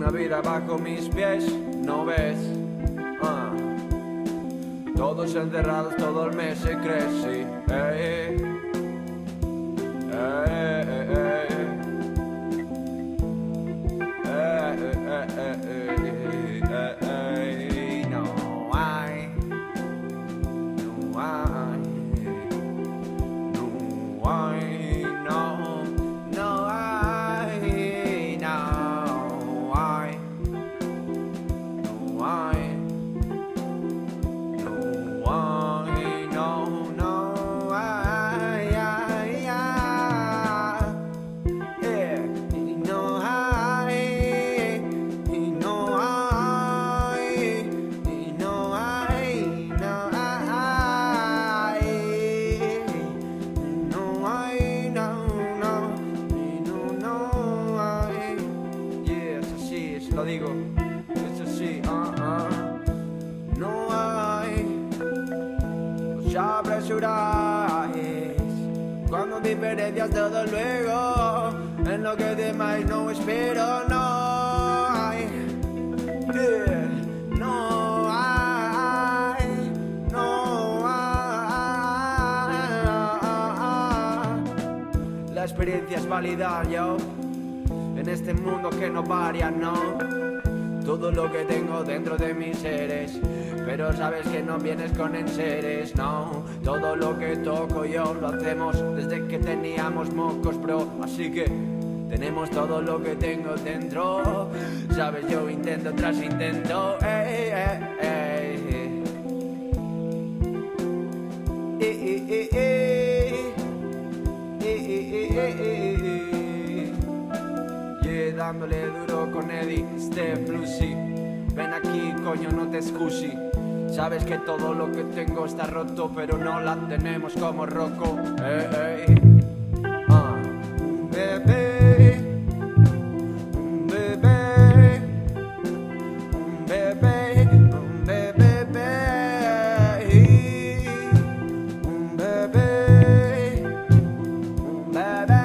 Una vida bajo mis pies, ¿no ves? Todos encerrados todo el mes se crece. No hay, no hay, no hay, no, no hay, no hay, no hay. Lo digo, eso sí, no hay, os apresuráis cuando diferencias todo luego, en lo que demás no espero, no hay, no hay, no hay. La experiencia es válida, yo. En este mundo que no varia, no. Todo lo que tengo dentro de mis seres, pero sabes que no vienes con enseres, no. Todo lo que toco yo lo hacemos desde que teníamos mocos, bro. Así que tenemos todo lo que tengo dentro. Sabes, yo intento tras intento, dándole duro con Eddie, Steph, Lucy. Ven aquí, coño, no te excusi. Sabes que todo lo que tengo está roto, pero no la tenemos como Rocco. Un bebé, un bebé, un bebé, un bebé, un bebé, un bebé.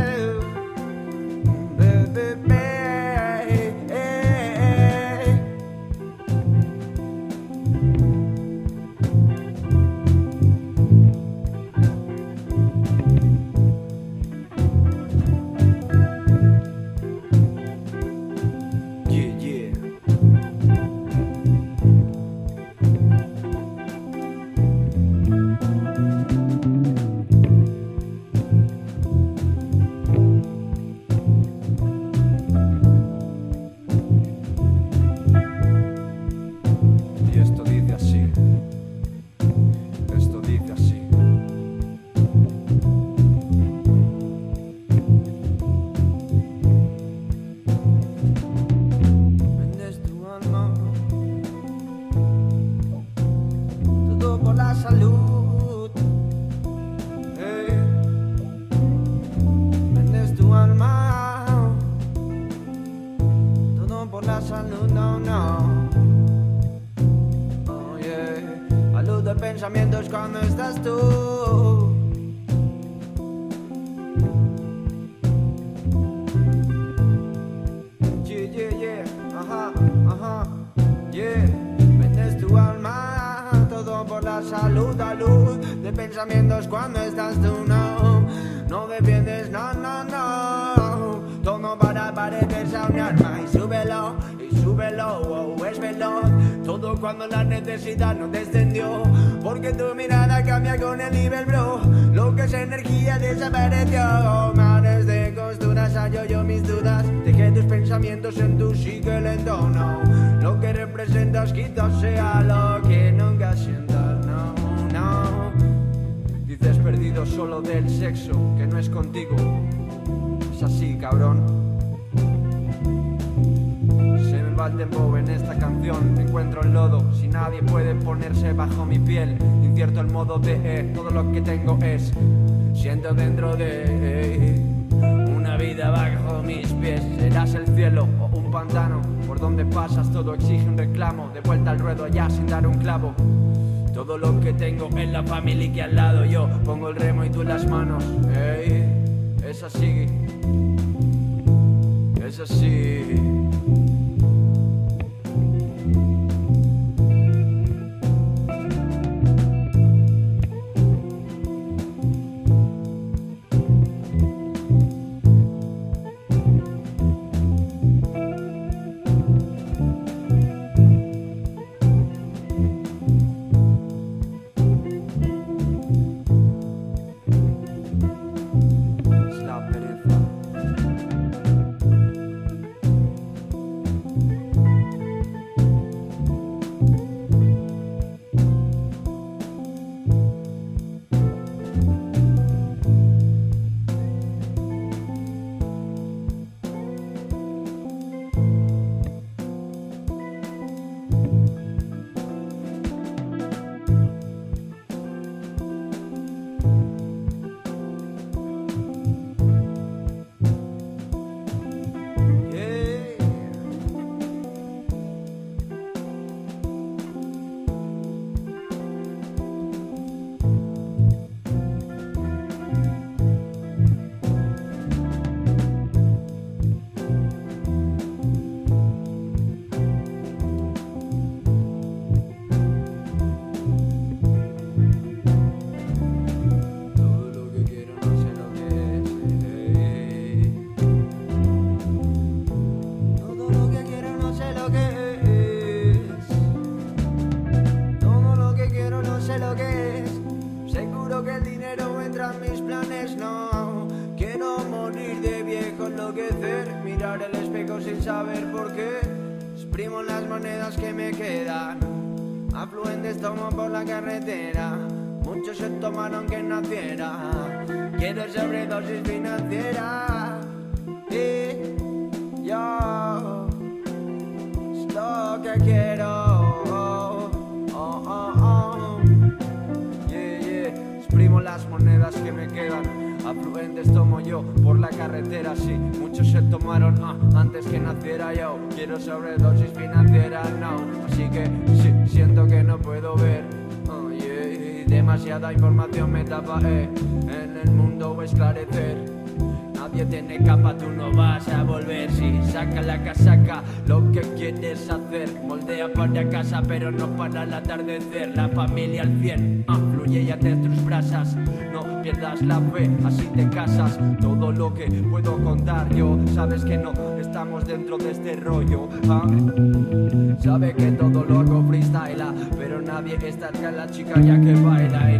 Salud, vendes tu alma, todo por la salud, no, no. Oh yeah, a luz de pensamientos cuando estás tú. Yeah, yeah, yeah, ajá, yeah, vendes tu alma. Todo por la salud, a luz de pensamientos cuando estás tú, no. No defiendes, no, no, no. Todo para parecerse a un arma. Y súbelo, oh, es veloz. Todo cuando la necesidad no descendió. Porque tu mirada cambia con el nivel, bro. Lo que es energía desapareció. Mares de costuras, hallo yo mis dudas. Dejé tus pensamientos en tu psique lento, no. Lo que representas quizás sea lo que nunca sientas, no, no. Dices perdido solo del sexo, que no es contigo. Es así, cabrón. Se me va el tiempo en esta canción. Me encuentro en lodo, si nadie puede ponerse bajo mi piel. Incierto el modo de todo lo que tengo es. Siento dentro de una vida bajo mis pies. Serás el cielo o un pantano. Por donde pasas todo exige un reclamo. De vuelta al ruedo allá sin dar un clavo. Todo lo que tengo en la familia y que al lado yo pongo el remo y tú las manos. Es así, es así. Solo que el dinero entra en mis planes, no. Quiero morir de viejo, enloquecer, mirar el espejo sin saber por qué. Exprimo las monedas que me quedan, afluentes tomo por la carretera. Muchos se tomaron que naciera. Quiero sobredosis financiera. Y yo es lo que quiero. Exprimo las monedas que me quedan, afluentes tomo yo por la carretera. Sí, muchos se tomaron antes que naciera yo. Quiero sobredosis financiera, no. Así que sí, siento que no puedo ver. Demasiada información me tapa, en el mundo esclarecer. Nadie tiene capa, tú no vas a volver. Si saca la casaca, lo que quieres hacer. Moldea para casa, pero no para el atardecer. La familia al 100, fluye y ante tus brasas. No pierdas la fe, así te casas. Todo lo que puedo contar yo, sabes que no estamos dentro de este rollo. Sabe que todo lo hago freestyle, pero nadie está acá la chica ya que baila.